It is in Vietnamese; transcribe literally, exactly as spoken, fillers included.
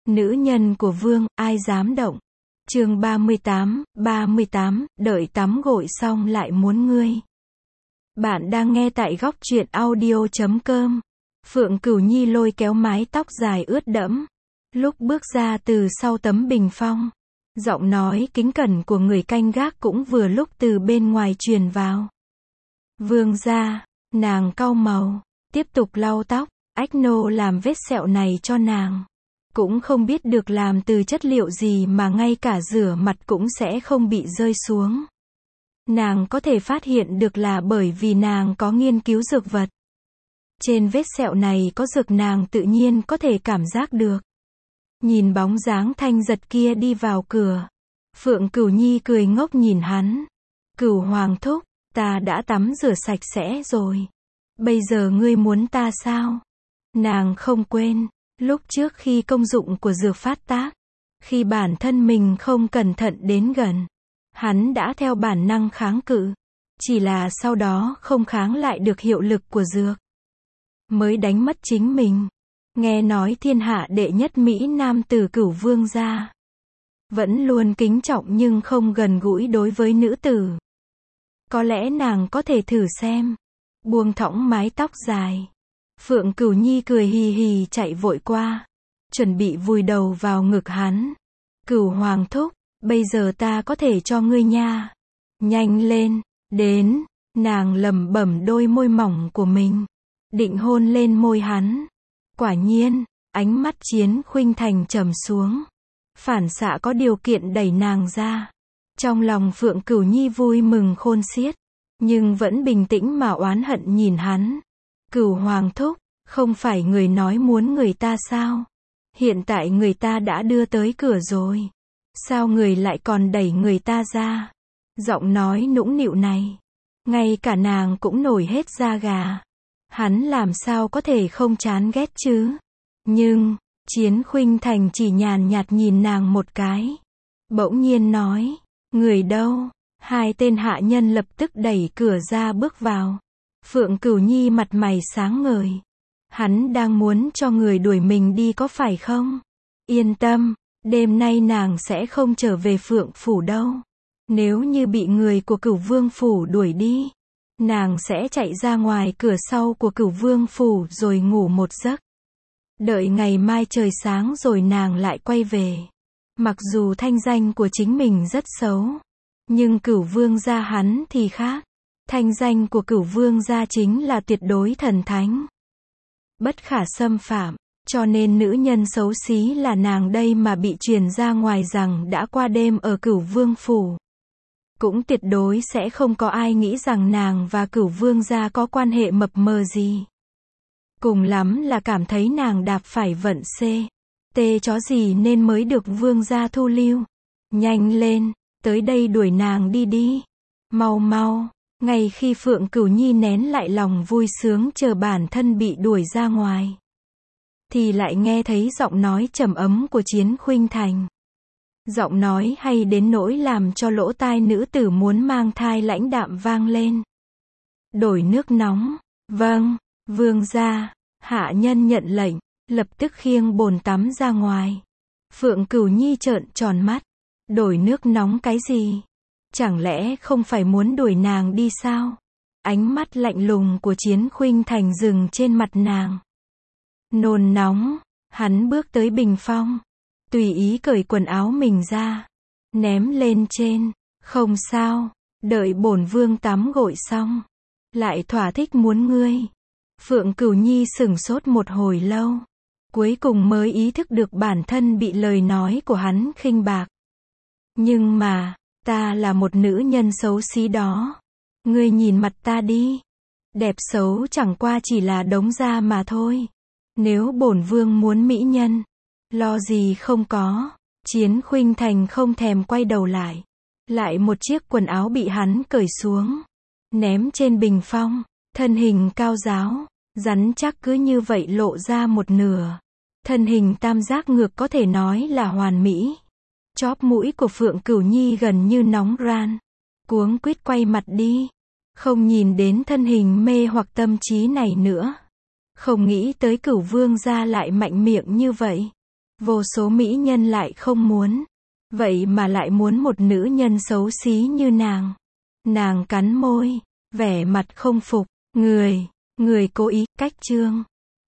Nữ nhân của vương, ai dám động. Chương ba mươi tám, ba mươi tám, đợi tắm gội xong lại muốn ngươi. Bạn đang nghe tại góc truyện audio chấm com. Phượng Cửu Nhi lôi kéo mái tóc dài ướt đẫm. Lúc bước ra từ sau tấm bình phong, giọng nói kính cẩn của người canh gác cũng vừa lúc từ bên ngoài truyền vào. Vương gia, nàng cau màu, tiếp tục lau tóc, ách nô làm vết sẹo này cho nàng. Cũng không biết được làm từ chất liệu gì mà ngay cả rửa mặt cũng sẽ không bị rơi xuống. Nàng có thể phát hiện được là bởi vì nàng có nghiên cứu dược vật. Trên vết sẹo này có dược nàng tự nhiên có thể cảm giác được. Nhìn bóng dáng Thanh Giật kia đi vào cửa, Phượng Cửu Nhi cười ngốc nhìn hắn. Cửu hoàng thúc, ta đã tắm rửa sạch sẽ rồi. Bây giờ ngươi muốn ta sao? Nàng không quên, lúc trước khi công dụng của dược phát tác, khi bản thân mình không cẩn thận đến gần, hắn đã theo bản năng kháng cự. Chỉ là sau đó không kháng lại được hiệu lực của dược, mới đánh mất chính mình. Nghe nói thiên hạ đệ nhất Mỹ Nam tử Cửu vương gia, vẫn luôn kính trọng nhưng không gần gũi đối với nữ tử. Có lẽ nàng có thể thử xem. Buông thõng mái tóc dài, Phượng Cửu Nhi cười hì hì chạy vội qua, chuẩn bị vùi đầu vào ngực hắn. Cửu hoàng thúc, bây giờ ta có thể cho ngươi nha. Nhanh lên, đến. Nàng lẩm bẩm đôi môi mỏng của mình, định hôn lên môi hắn. Quả nhiên, ánh mắt Chiến Khuynh Thành trầm xuống, phản xạ có điều kiện đẩy nàng ra. Trong lòng Phượng Cửu Nhi vui mừng khôn xiết, nhưng vẫn bình tĩnh mà oán hận nhìn hắn. Cửu hoàng thúc, không phải người nói muốn người ta sao? Hiện tại người ta đã đưa tới cửa rồi. Sao người lại còn đẩy người ta ra? Giọng nói nũng nịu này, ngay cả nàng cũng nổi hết da gà. Hắn làm sao có thể không chán ghét chứ? Nhưng, Chiến Khuynh Thành chỉ nhàn nhạt nhìn nàng một cái. Bỗng nhiên nói, người đâu? Hai tên hạ nhân lập tức đẩy cửa ra bước vào. Phượng Cửu Nhi mặt mày sáng ngời. Hắn đang muốn cho người đuổi mình đi có phải không? Yên tâm, đêm nay nàng sẽ không trở về Phượng phủ đâu. Nếu như bị người của Cửu vương phủ đuổi đi, nàng sẽ chạy ra ngoài cửa sau của Cửu vương phủ rồi ngủ một giấc. Đợi ngày mai trời sáng rồi nàng lại quay về. Mặc dù thanh danh của chính mình rất xấu, nhưng Cửu vương gia hắn thì khác. Thanh danh của Cửu vương gia chính là tuyệt đối thần thánh, bất khả xâm phạm, cho nên nữ nhân xấu xí là nàng đây mà bị truyền ra ngoài rằng đã qua đêm ở Cửu vương phủ, cũng tuyệt đối sẽ không có ai nghĩ rằng nàng và Cửu vương gia có quan hệ mập mờ gì. Cùng lắm là cảm thấy nàng đạp phải vận xê tê chó gì nên mới được vương gia thu lưu. Nhanh lên, tới đây đuổi nàng đi đi. Mau mau. Ngay khi Phượng Cửu Nhi nén lại lòng vui sướng chờ bản thân bị đuổi ra ngoài, thì lại nghe thấy giọng nói trầm ấm của Chiến Khuynh Thành. Giọng nói hay đến nỗi làm cho lỗ tai nữ tử muốn mang thai lãnh đạm vang lên. Đổi nước nóng. Vâng, vương gia. Hạ nhân nhận lệnh, lập tức khiêng bồn tắm ra ngoài. Phượng Cửu Nhi trợn tròn mắt. Đổi nước nóng cái gì? Chẳng lẽ không phải muốn đuổi nàng đi sao? Ánh mắt lạnh lùng của Chiến Khuynh Thành dừng trên mặt nàng. Nôn nóng, hắn bước tới bình phong, tùy ý cởi quần áo mình ra, ném lên trên. Không sao, đợi bổn vương tắm gội xong, lại thỏa thích muốn ngươi. Phượng Cửu Nhi sửng sốt một hồi lâu, cuối cùng mới ý thức được bản thân bị lời nói của hắn khinh bạc. Nhưng mà, ta là một nữ nhân xấu xí đó. Ngươi nhìn mặt ta đi. Đẹp xấu chẳng qua chỉ là đống da mà thôi. Nếu bổn vương muốn mỹ nhân, lo gì không có. Chiến Khuynh Thành không thèm quay đầu lại. Lại một chiếc quần áo bị hắn cởi xuống, ném trên bình phong. Thân hình cao ráo, rắn chắc cứ như vậy lộ ra một nửa. Thân hình tam giác ngược có thể nói là hoàn mỹ. Chóp mũi của Phượng Cửu Nhi gần như nóng ran. Cuống quýt quay mặt đi, không nhìn đến thân hình mê hoặc tâm trí này nữa. Không nghĩ tới Cửu vương gia lại mạnh miệng như vậy. Vô số mỹ nhân lại không muốn. Vậy mà lại muốn một nữ nhân xấu xí như nàng. Nàng cắn môi, vẻ mặt không phục. Người, người cố ý, cách chương.